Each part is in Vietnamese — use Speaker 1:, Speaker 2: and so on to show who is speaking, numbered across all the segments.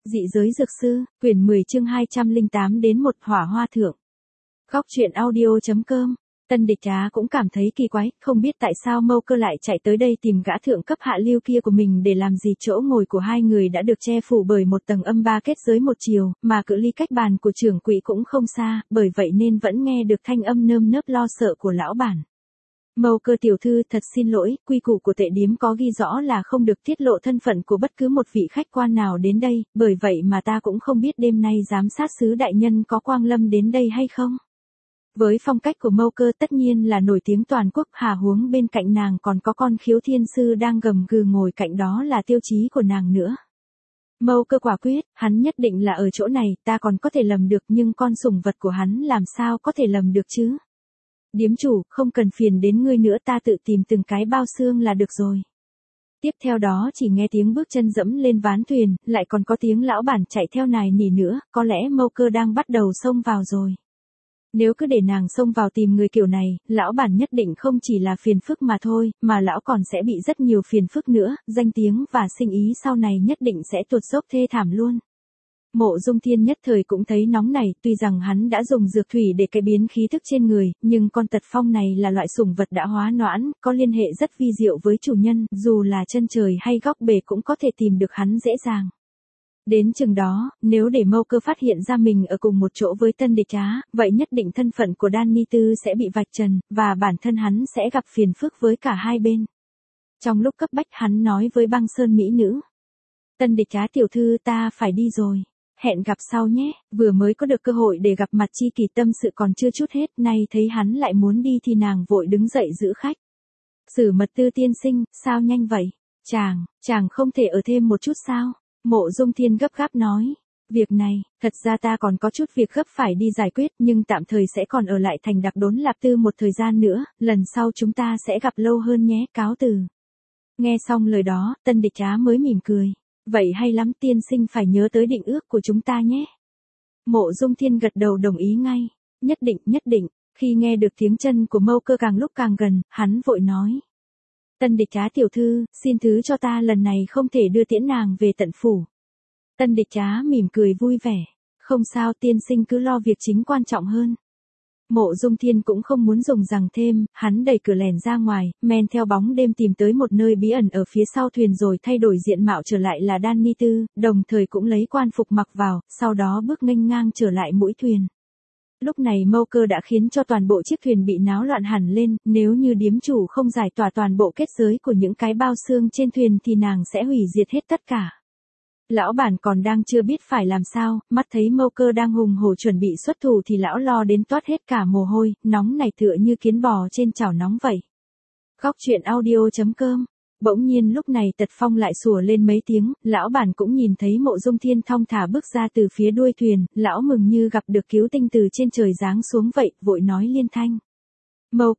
Speaker 1: Dị giới dược sư, quyển 10 chương 208 đến một hỏa hoa thượng. Góc truyện audio.com. Tân Địch Trá cũng cảm thấy kỳ quái, không biết tại sao Mâu Cơ lại chạy tới đây tìm gã thượng cấp hạ lưu kia của mình để làm gì. Chỗ ngồi của hai người đã được che phủ bởi một tầng âm ba kết giới một chiều, mà cự ly cách bàn của trưởng quỹ cũng không xa, bởi vậy nên vẫn nghe được thanh âm nơm nớp lo sợ của lão bản. Mâu Cơ tiểu thư, thật xin lỗi, quy củ của tệ điếm có ghi rõ là không được tiết lộ thân phận của bất cứ một vị khách quan nào đến đây, bởi vậy mà ta cũng không biết đêm nay giám sát sứ đại nhân có quang lâm đến đây hay không. Với phong cách của Mâu Cơ tất nhiên là nổi tiếng toàn quốc, hà huống bên cạnh nàng còn có con khiếu thiên sư đang gầm gừ ngồi cạnh đó là tiêu chí của nàng nữa. Mâu Cơ quả quyết, hắn nhất định là ở chỗ này, ta còn có thể lầm được nhưng con sủng vật của hắn làm sao có thể lầm được chứ. Điếm chủ, không cần phiền đến ngươi nữa, ta tự tìm từng cái bao xương là được rồi. Tiếp theo đó chỉ nghe tiếng bước chân dẫm lên ván thuyền, lại còn có tiếng lão bản chạy theo nài nỉ nữa, có lẽ Mâu Cơ đang bắt đầu xông vào rồi. Nếu cứ để nàng xông vào tìm người kiểu này, lão bản nhất định không chỉ là phiền phức mà thôi, mà lão còn sẽ bị rất nhiều phiền phức nữa, danh tiếng và sinh ý sau này nhất định sẽ tuột dốc thê thảm luôn. Mộ Dung Thiên nhất thời cũng thấy nóng này, tuy rằng hắn đã dùng dược thủy để cải biến khí thức trên người, nhưng con tật phong này là loại sủng vật đã hóa noãn, có liên hệ rất vi diệu với chủ nhân, dù là chân trời hay góc bể cũng có thể tìm được hắn dễ dàng. Đến chừng đó, nếu để Mâu Cơ phát hiện ra mình ở cùng một chỗ với Tân Địch Trá, vậy nhất định thân phận của Danny Tư sẽ bị vạch trần, và bản thân hắn sẽ gặp phiền phức với cả hai bên. Trong lúc cấp bách hắn nói với Băng Sơn mỹ nữ. Tân Địch Trá tiểu thư, ta phải đi rồi. Hẹn gặp sau nhé, vừa mới có được cơ hội để gặp mặt chi kỷ tâm sự còn chưa chút hết, nay thấy hắn lại muốn đi thì nàng vội đứng dậy giữ khách. Sử Mật Tư tiên sinh, sao nhanh vậy? Chàng không thể ở thêm một chút sao? Mộ Dung Thiên gấp gáp nói. Việc này, thật ra ta còn có chút việc gấp phải đi giải quyết, nhưng tạm thời sẽ còn ở lại thành Đặc Đốn Lạp Tư một thời gian nữa, lần sau chúng ta sẽ gặp lâu hơn nhé, cáo từ. Nghe xong lời đó, Tân Địch Trá mới mỉm cười. Vậy hay lắm, tiên sinh phải nhớ tới định ước của chúng ta nhé. Mộ Dung Thiên gật đầu đồng ý ngay. Nhất định. Khi nghe được tiếng chân của Mâu Cơ càng lúc càng gần, hắn vội nói. Tân Địch Trá tiểu thư, xin thứ cho ta lần này không thể đưa tiễn nàng về tận phủ. Tân Địch Trá mỉm cười vui vẻ. Không sao, tiên sinh cứ lo việc chính quan trọng hơn. Mộ Dung Thiên cũng không muốn dùng rằng thêm, hắn đẩy cửa lèn ra ngoài, men theo bóng đêm tìm tới một nơi bí ẩn ở phía sau thuyền rồi thay đổi diện mạo trở lại là Danny Tư, đồng thời cũng lấy quan phục mặc vào, sau đó bước nghênh ngang trở lại mũi thuyền. Lúc này Mâu Cơ đã khiến cho toàn bộ chiếc thuyền bị náo loạn hẳn lên, nếu như điếm chủ không giải tỏa toàn bộ kết giới của những cái bao xương trên thuyền thì nàng sẽ hủy diệt hết tất cả. Lão bản còn đang chưa biết phải làm sao, mắt thấy Mâu Cơ đang hùng hổ chuẩn bị xuất thủ thì lão lo đến toát hết cả mồ hôi, nóng này tựa như kiến bò trên chảo nóng vậy. Góc truyện audio.com. Bỗng nhiên lúc này tật phong lại sủa lên mấy tiếng, lão bản cũng nhìn thấy Mộ Dung Thiên thong thả bước ra từ phía đuôi thuyền, lão mừng như gặp được cứu tinh từ trên trời giáng xuống vậy, vội nói liên thanh. Mâu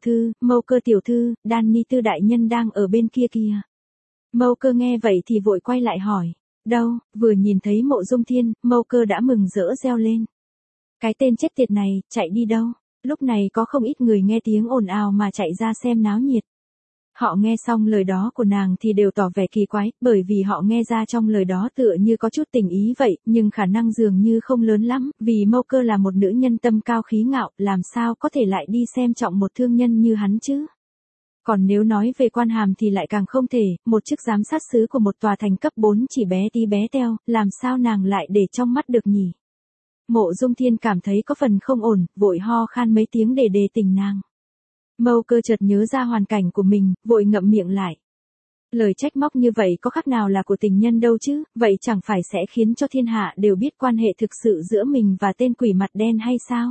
Speaker 1: Cơ tiểu thư, Danny Tư đại nhân đang ở bên kia kìa. Mâu Cơ nghe vậy thì vội quay lại hỏi. Đâu, vừa nhìn thấy Mộ Dung Thiên, Mâu Cơ đã mừng rỡ reo lên. Cái tên chết tiệt này, chạy đi đâu? Lúc này có không ít người nghe tiếng ồn ào mà chạy ra xem náo nhiệt. Họ nghe xong lời đó của nàng thì đều tỏ vẻ kỳ quái, bởi vì họ nghe ra trong lời đó tựa như có chút tình ý vậy, nhưng khả năng dường như không lớn lắm, vì Mâu Cơ là một nữ nhân tâm cao khí ngạo, làm sao có thể lại đi xem trọng một thương nhân như hắn chứ? Còn nếu nói về quan hàm thì lại càng không thể, một chức giám sát sứ của một tòa thành cấp 4 chỉ bé tí bé teo, làm sao nàng lại để trong mắt được nhỉ? Mộ Dung Thiên cảm thấy có phần không ổn, vội ho khan mấy tiếng để đề tỉnh nàng. Mâu Cơ chợt nhớ ra hoàn cảnh của mình, vội ngậm miệng lại. Lời trách móc như vậy có khác nào là của tình nhân đâu chứ, vậy chẳng phải sẽ khiến cho thiên hạ đều biết quan hệ thực sự giữa mình và tên quỷ mặt đen hay sao?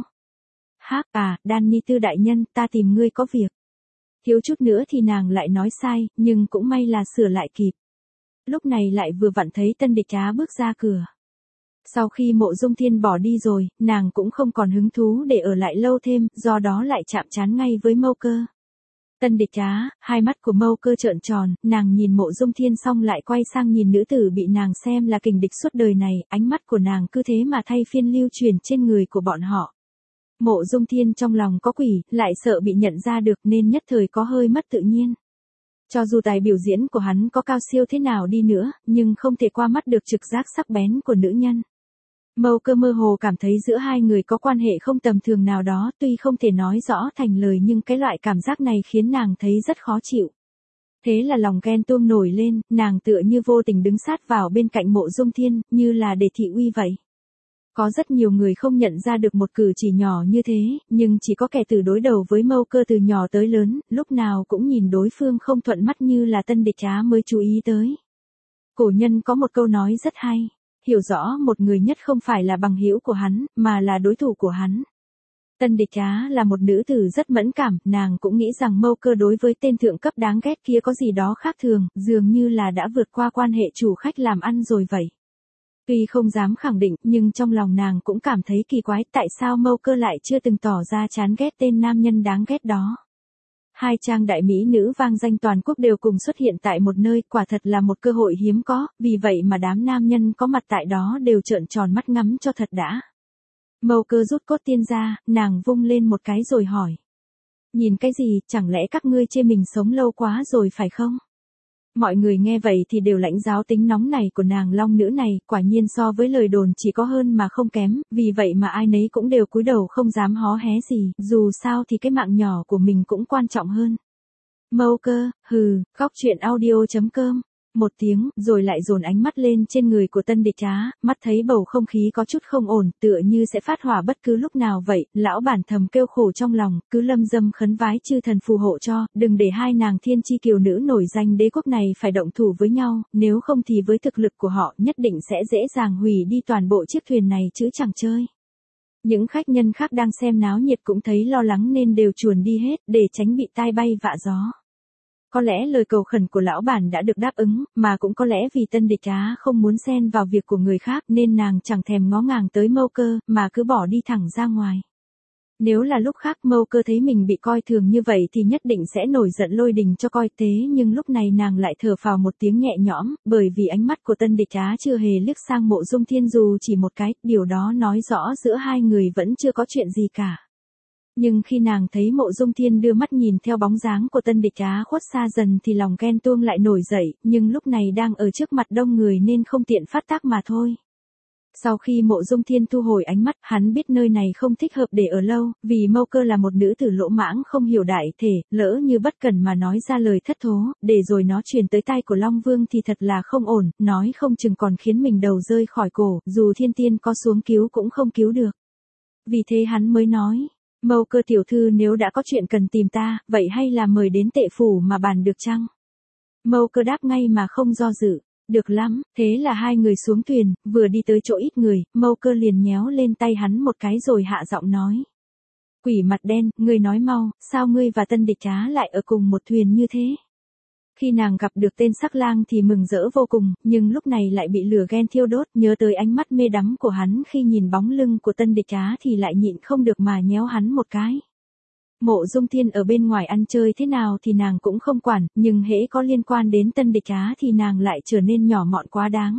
Speaker 1: Danny Tư đại nhân, ta tìm ngươi có việc. Thiếu chút nữa thì nàng lại nói sai, nhưng cũng may là sửa lại kịp. Lúc này lại vừa vặn thấy Tân Địch Trá bước ra cửa. Sau khi Mộ Dung Thiên bỏ đi rồi, nàng cũng không còn hứng thú để ở lại lâu thêm, do đó lại chạm trán ngay với Mâu Cơ. Tân Địch Trá, hai mắt của Mâu Cơ trợn tròn, nàng nhìn Mộ Dung Thiên xong lại quay sang nhìn nữ tử bị nàng xem là kình địch suốt đời này, ánh mắt của nàng cứ thế mà thay phiên lưu truyền trên người của bọn họ. Mộ Dung Thiên trong lòng có quỷ, lại sợ bị nhận ra được nên nhất thời có hơi mất tự nhiên. Cho dù tài biểu diễn của hắn có cao siêu thế nào đi nữa, nhưng không thể qua mắt được trực giác sắc bén của nữ nhân. Mâu Cơ mơ hồ cảm thấy giữa hai người có quan hệ không tầm thường nào đó, tuy không thể nói rõ thành lời nhưng cái loại cảm giác này khiến nàng thấy rất khó chịu. Thế là lòng ghen tuông nổi lên, nàng tựa như vô tình đứng sát vào bên cạnh Mộ Dung Thiên, như là để thị uy vậy. Có rất nhiều người không nhận ra được một cử chỉ nhỏ như thế, nhưng chỉ có kẻ từ đối đầu với Mâu Cơ từ nhỏ tới lớn, lúc nào cũng nhìn đối phương không thuận mắt như là tân địch Trá mới chú ý tới. Cổ nhân có một câu nói rất hay, hiểu rõ một người nhất không phải là bằng hữu của hắn, mà là đối thủ của hắn. Tân địch Trá là một nữ tử rất mẫn cảm, nàng cũng nghĩ rằng Mâu Cơ đối với tên thượng cấp đáng ghét kia có gì đó khác thường, dường như là đã vượt qua quan hệ chủ khách làm ăn rồi vậy. Tuy không dám khẳng định, nhưng trong lòng nàng cũng cảm thấy kỳ quái, tại sao Mâu Cơ lại chưa từng tỏ ra chán ghét tên nam nhân đáng ghét đó. Hai trang đại mỹ nữ vang danh toàn quốc đều cùng xuất hiện tại một nơi, quả thật là một cơ hội hiếm có, vì vậy mà đám nam nhân có mặt tại đó đều trợn tròn mắt ngắm cho thật đã. Mâu Cơ rút cốt tiên ra, nàng vung lên một cái rồi hỏi. Nhìn cái gì, chẳng lẽ các ngươi chê mình sống lâu quá rồi phải không? Mọi người nghe vậy thì đều lãnh giáo tính nóng này của nàng long nữ này, quả nhiên so với lời đồn chỉ có hơn mà không kém, vì vậy mà ai nấy cũng đều cúi đầu không dám hó hé gì, dù sao thì cái mạng nhỏ của mình cũng quan trọng hơn. Mâu Cơ, hừ, góc truyện audio.com. Một tiếng, rồi lại dồn ánh mắt lên trên người của tân địch Trá, mắt thấy bầu không khí có chút không ổn, tựa như sẽ phát hỏa bất cứ lúc nào vậy, lão bản thầm kêu khổ trong lòng, cứ lâm dâm khấn vái chư thần phù hộ cho, đừng để hai nàng thiên chi kiều nữ nổi danh đế quốc này phải động thủ với nhau, nếu không thì với thực lực của họ nhất định sẽ dễ dàng hủy đi toàn bộ chiếc thuyền này chứ chẳng chơi. Những khách nhân khác đang xem náo nhiệt cũng thấy lo lắng nên đều chuồn đi hết, để tránh bị tai bay vạ gió. Có lẽ lời cầu khẩn của lão bản đã được đáp ứng, mà cũng có lẽ vì tân địch Trá không muốn xen vào việc của người khác nên nàng chẳng thèm ngó ngàng tới Mâu Cơ, mà cứ bỏ đi thẳng ra ngoài. Nếu là lúc khác Mâu Cơ thấy mình bị coi thường như vậy thì nhất định sẽ nổi giận lôi đình cho coi thế, nhưng lúc này nàng lại thở phào một tiếng nhẹ nhõm, bởi vì ánh mắt của tân địch Trá chưa hề liếc sang Mộ Dung Thiên dù chỉ một cái, điều đó nói rõ giữa hai người vẫn chưa có chuyện gì cả. Nhưng khi nàng thấy Mộ Dung Thiên đưa mắt nhìn theo bóng dáng của tân địch Trá khuất xa dần thì lòng ghen tuông lại nổi dậy, nhưng lúc này đang ở trước mặt đông người nên không tiện phát tác mà thôi. Sau khi Mộ Dung Thiên thu hồi ánh mắt, hắn biết nơi này không thích hợp để ở lâu, vì Mâu Cơ là một nữ tử lỗ mãng không hiểu đại thể, lỡ như bất cẩn mà nói ra lời thất thố, để rồi nó truyền tới tai của Long Vương thì thật là không ổn, nói không chừng còn khiến mình đầu rơi khỏi cổ, dù thiên tiên có xuống cứu cũng không cứu được. Vì thế hắn mới nói. Mâu Cơ tiểu thư nếu đã có chuyện cần tìm ta, vậy hay là mời đến Tệ phủ mà bàn được chăng? Mâu Cơ đáp ngay mà không do dự. Được lắm, thế là hai người xuống thuyền, vừa đi tới chỗ ít người, Mâu Cơ liền nhéo lên tay hắn một cái rồi hạ giọng nói. Quỷ mặt đen, ngươi nói mau, sao ngươi và tân địch Trá lại ở cùng một thuyền như thế? Khi nàng gặp được tên sắc lang thì mừng rỡ vô cùng, nhưng lúc này lại bị lửa ghen thiêu đốt, nhớ tới ánh mắt mê đắm của hắn khi nhìn bóng lưng của tân địch Trá thì lại nhịn không được mà nhéo hắn một cái. Mộ Dung Thiên ở bên ngoài ăn chơi thế nào thì nàng cũng không quản, nhưng hễ có liên quan đến tân địch Trá thì nàng lại trở nên nhỏ mọn quá đáng.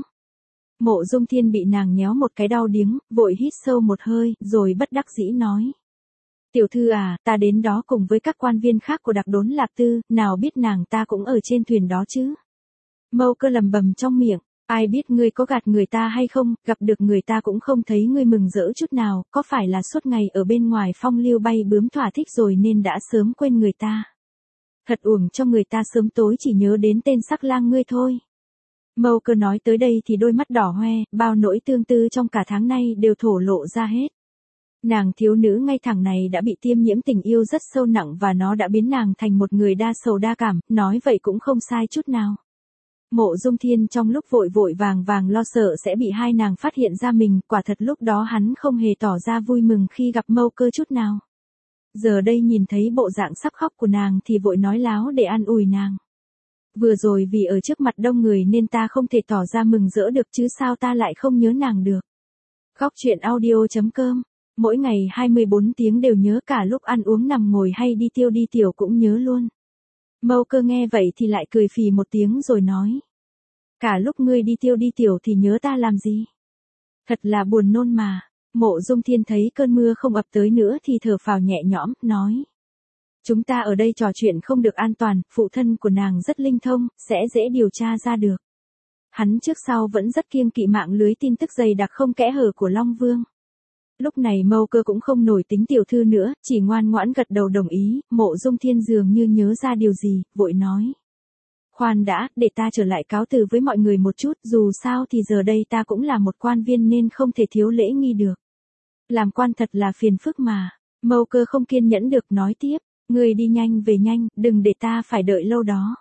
Speaker 1: Mộ Dung Thiên bị nàng nhéo một cái đau điếng, vội hít sâu một hơi, rồi bất đắc dĩ nói. Tiểu thư à, ta đến đó cùng với các quan viên khác của Đặc Đốn Lạc Tư, nào biết nàng ta cũng ở trên thuyền đó chứ. Mâu Cơ lầm bầm trong miệng, ai biết ngươi có gạt người ta hay không, gặp được người ta cũng không thấy ngươi mừng rỡ chút nào, có phải là suốt ngày ở bên ngoài phong lưu bay bướm thỏa thích rồi nên đã sớm quên người ta. Thật uổng cho người ta sớm tối chỉ nhớ đến tên sắc lang ngươi thôi. Mâu Cơ nói tới đây thì đôi mắt đỏ hoe, bao nỗi tương tư trong cả tháng nay đều thổ lộ ra hết. Nàng thiếu nữ ngay thẳng này đã bị tiêm nhiễm tình yêu rất sâu nặng và nó đã biến nàng thành một người đa sầu đa cảm, nói vậy cũng không sai chút nào. Mộ Dung Thiên trong lúc vội vội vàng lo sợ sẽ bị hai nàng phát hiện ra mình, quả thật lúc đó hắn không hề tỏ ra vui mừng khi gặp Mâu Cơ chút nào. Giờ đây nhìn thấy bộ dạng sắp khóc của nàng thì vội nói láo để an ủi nàng. Vừa rồi vì ở trước mặt đông người nên ta không thể tỏ ra mừng rỡ được chứ sao ta lại không nhớ nàng được. Góc truyện audio.com. Mỗi ngày 24 tiếng đều nhớ, cả lúc ăn uống nằm ngồi hay đi tiêu đi tiểu cũng nhớ luôn. Mâu Cơ nghe vậy thì lại cười phì một tiếng rồi nói. Cả lúc ngươi đi tiêu đi tiểu thì nhớ ta làm gì? Thật là buồn nôn mà. Mộ Dung Thiên thấy cơn mưa không ập tới nữa thì thở phào nhẹ nhõm, nói. Chúng ta ở đây trò chuyện không được an toàn, phụ thân của nàng rất linh thông, sẽ dễ điều tra ra được. Hắn trước sau vẫn rất kiêng kỵ mạng lưới tin tức dày đặc không kẽ hở của Long Vương. Lúc này Mâu Cơ cũng không nổi tính tiểu thư nữa, chỉ ngoan ngoãn gật đầu đồng ý, Mộ Dung Thiên dường như nhớ ra điều gì, vội nói. Khoan đã, để ta trở lại cáo từ với mọi người một chút, dù sao thì giờ đây ta cũng là một quan viên nên không thể thiếu lễ nghi được. Làm quan thật là phiền phức mà. Mâu Cơ không kiên nhẫn được nói tiếp, ngươi đi nhanh về nhanh, đừng để ta phải đợi lâu đó.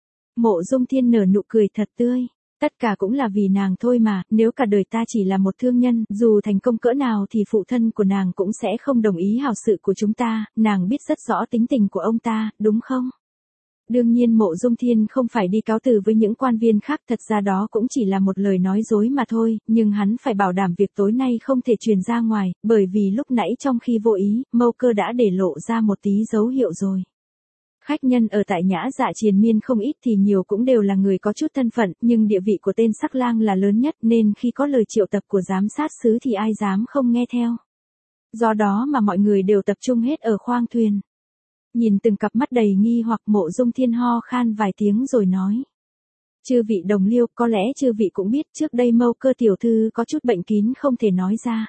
Speaker 1: Mộ Dung Thiên nở nụ cười thật tươi. Tất cả cũng là vì nàng thôi mà, nếu cả đời ta chỉ là một thương nhân, dù thành công cỡ nào thì phụ thân của nàng cũng sẽ không đồng ý hảo sự của chúng ta, nàng biết rất rõ tính tình của ông ta, đúng không? Đương nhiên Mộ Dung Thiên không phải đi cáo từ với những quan viên khác, thật ra đó cũng chỉ là một lời nói dối mà thôi, nhưng hắn phải bảo đảm việc tối nay không thể truyền ra ngoài, bởi vì lúc nãy trong khi vô ý, Mâu Cơ đã để lộ ra một tí dấu hiệu rồi. Khách nhân ở tại Nhã Dạ triền miên không ít thì nhiều cũng đều là người có chút thân phận, nhưng địa vị của tên Sắc Lang là lớn nhất nên khi có lời triệu tập của giám sát sứ thì ai dám không nghe theo. Do đó mà mọi người đều tập trung hết ở khoang thuyền. Nhìn từng cặp mắt đầy nghi hoặc Mộ Dung Thiên ho khan vài tiếng rồi nói. Chư vị đồng liêu, có lẽ chư vị cũng biết trước đây Mâu Cơ tiểu thư có chút bệnh kín không thể nói ra.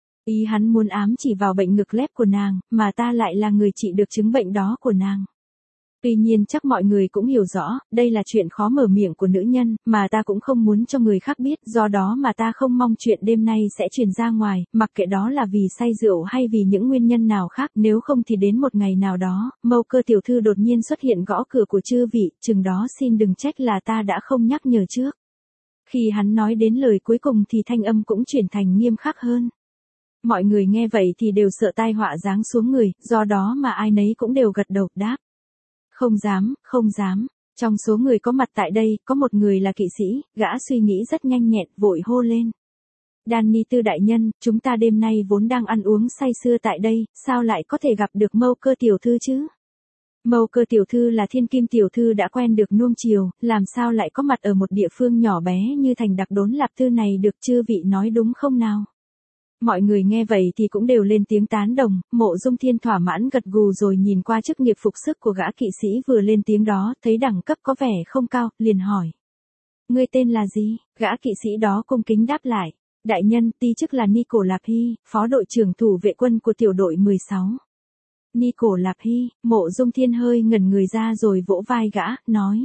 Speaker 1: Ý hắn muốn ám chỉ vào bệnh ngực lép của nàng, mà ta lại là người trị được chứng bệnh đó của nàng. Tuy nhiên chắc mọi người cũng hiểu rõ, đây là chuyện khó mở miệng của nữ nhân, mà ta cũng không muốn cho người khác biết, do đó mà ta không mong chuyện đêm nay sẽ truyền ra ngoài, mặc kệ đó là vì say rượu hay vì những nguyên nhân nào khác, nếu không thì đến một ngày nào đó, Mâu Cơ tiểu thư đột nhiên xuất hiện gõ cửa của chư vị, chừng đó xin đừng trách là ta đã không nhắc nhở trước. Khi hắn nói đến lời cuối cùng thì thanh âm cũng chuyển thành nghiêm khắc hơn. Mọi người nghe vậy thì đều sợ tai họa giáng xuống người, do đó mà ai nấy cũng đều gật đầu đáp. Không dám, không dám. Trong số người có mặt tại đây, có một người là kỵ sĩ, gã suy nghĩ rất nhanh nhẹn, vội hô lên. Danny Tư đại nhân, chúng ta đêm nay vốn đang ăn uống say sưa tại đây, sao lại có thể gặp được Mâu Cơ tiểu thư chứ? Mâu Cơ tiểu thư là thiên kim tiểu thư đã quen được nuông chiều, làm sao lại có mặt ở một địa phương nhỏ bé như thành Đặc Đốn Lạp Tư này được, chư vị nói đúng không nào? Mọi người nghe vậy thì cũng đều lên tiếng tán đồng, Mộ Dung Thiên thỏa mãn gật gù rồi nhìn qua chức nghiệp phục sức của gã kỵ sĩ vừa lên tiếng đó, thấy đẳng cấp có vẻ không cao, liền hỏi. Ngươi tên là gì? Gã kỵ sĩ đó cung kính đáp lại. Đại nhân, ti chức là Nico Lạp Hy, phó đội trưởng thủ vệ quân của tiểu đội 16. Nico Lạp Hy, Mộ Dung Thiên hơi ngẩn người ra rồi vỗ vai gã, nói.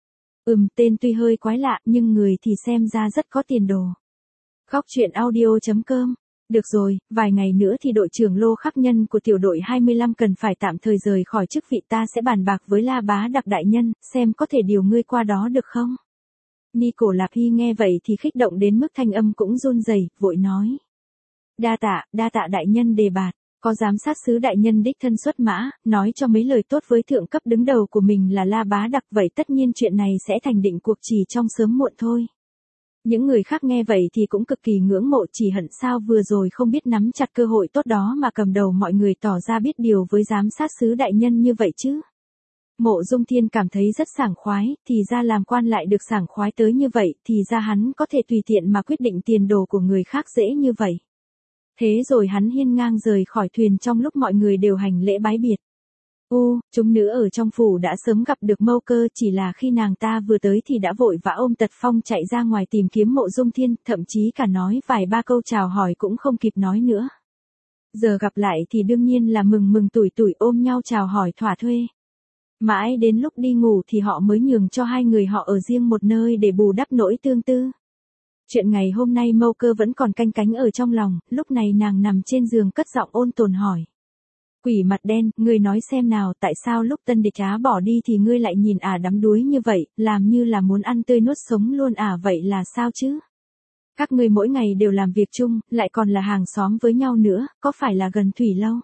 Speaker 1: Tên tuy hơi quái lạ nhưng người thì xem ra rất có tiền đồ. Góc truyện audio.com. Được rồi, vài ngày nữa thì đội trưởng Lô Khắc Nhân của tiểu đội 25 cần phải tạm thời rời khỏi chức vị, ta sẽ bàn bạc với La Bá Đặc đại nhân, xem có thể điều ngươi qua đó được không? Nico Lạp Hy nghe vậy thì khích động đến mức thanh âm cũng run rẩy, vội nói. Đa tạ đại nhân đề bạt, có giám sát sứ đại nhân đích thân xuất mã, nói cho mấy lời tốt với thượng cấp đứng đầu của mình là La Bá Đặc, vậy tất nhiên chuyện này sẽ thành định cuộc chỉ trong sớm muộn thôi. Những người khác nghe vậy thì cũng cực kỳ ngưỡng mộ, chỉ hận sao vừa rồi không biết nắm chặt cơ hội tốt đó mà cầm đầu mọi người tỏ ra biết điều với giám sát sứ đại nhân như vậy chứ. Mộ Dung Thiên cảm thấy rất sảng khoái, thì ra làm quan lại được sảng khoái tới như vậy, thì ra hắn có thể tùy tiện mà quyết định tiền đồ của người khác dễ như vậy. Thế rồi hắn hiên ngang rời khỏi thuyền trong lúc mọi người đều hành lễ bái biệt. Chúng nữ ở trong phủ đã sớm gặp được Mâu Cơ, chỉ là khi nàng ta vừa tới thì đã vội vã ôm Tật Phong chạy ra ngoài tìm kiếm Mộ Dung Thiên, thậm chí cả nói vài ba câu chào hỏi cũng không kịp nói nữa. Giờ gặp lại thì đương nhiên là mừng tủi tủi ôm nhau chào hỏi thỏa thuê. Mãi đến lúc đi ngủ thì họ mới nhường cho hai người họ ở riêng một nơi để bù đắp nỗi tương tư. Chuyện ngày hôm nay Mâu Cơ vẫn còn canh cánh ở trong lòng, lúc này nàng nằm trên giường cất giọng ôn tồn hỏi. Quỷ mặt đen, ngươi nói xem nào, tại sao lúc Tân Địch Á bỏ đi thì ngươi lại nhìn đắm đuối như vậy, làm như là muốn ăn tươi nuốt sống luôn vậy là sao chứ? Các ngươi mỗi ngày đều làm việc chung, lại còn là hàng xóm với nhau nữa, có phải là gần thủy lâu?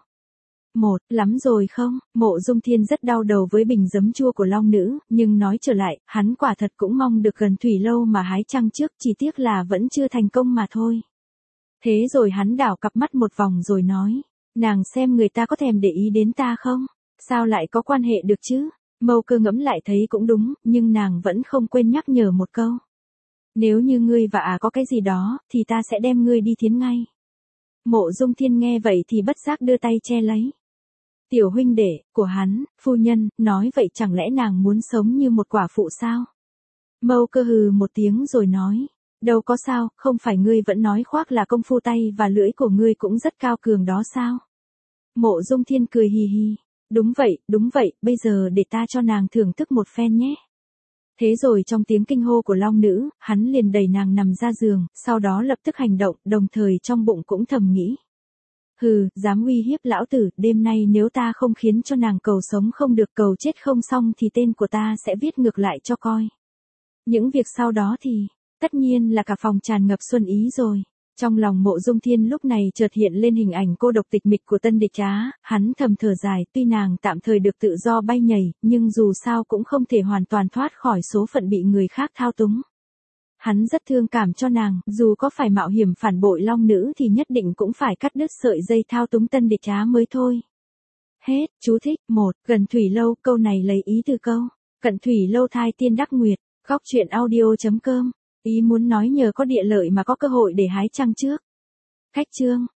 Speaker 1: Lắm rồi không? Mộ Dung Thiên rất đau đầu với bình giấm chua của long nữ, nhưng nói trở lại, hắn quả thật cũng mong được gần thủy lâu mà hái trăng trước, chỉ tiếc là vẫn chưa thành công mà thôi. Thế rồi hắn đảo cặp mắt một vòng rồi nói. Nàng xem người ta có thèm để ý đến ta không? Sao lại có quan hệ được chứ? Mâu Cơ ngẫm lại thấy cũng đúng, nhưng nàng vẫn không quên nhắc nhở một câu. Nếu như ngươi và có cái gì đó, thì ta sẽ đem ngươi đi thiến ngay. Mộ Dung Thiên nghe vậy thì bất giác đưa tay che lấy. Tiểu huynh đệ của hắn, phu nhân, nói vậy chẳng lẽ nàng muốn sống như một quả phụ sao? Mâu Cơ hừ một tiếng rồi nói, đâu có sao, không phải ngươi vẫn nói khoác là công phu tay và lưỡi của ngươi cũng rất cao cường đó sao? Mộ Dung Thiên cười hì hì, đúng vậy, bây giờ để ta cho nàng thưởng thức một phen nhé. Thế rồi trong tiếng kinh hô của long nữ, hắn liền đẩy nàng nằm ra giường, sau đó lập tức hành động, đồng thời trong bụng cũng thầm nghĩ. Hừ, dám uy hiếp lão tử, đêm nay nếu ta không khiến cho nàng cầu sống không được cầu chết không xong thì tên của ta sẽ viết ngược lại cho coi. Những việc sau đó thì, tất nhiên là cả phòng tràn ngập xuân ý rồi. Trong lòng Mộ Dung Thiên lúc này chợt hiện lên hình ảnh cô độc tịch mịch của Tân Địch Trá, hắn thầm thở dài, tuy nàng tạm thời được tự do bay nhảy, nhưng dù sao cũng không thể hoàn toàn thoát khỏi số phận bị người khác thao túng. Hắn rất thương cảm cho nàng, dù có phải mạo hiểm phản bội long nữ thì nhất định cũng phải cắt đứt sợi dây thao túng Tân Địch Trá mới thôi. Hết, chú thích, 1, Gần Thủy Lâu, câu này lấy ý từ câu, Cận Thủy Lâu thai tiên đắc nguyệt, góc truyện audio.com. Ý muốn nói nhờ có địa lợi mà có cơ hội để hái trăng trước. Khách chương.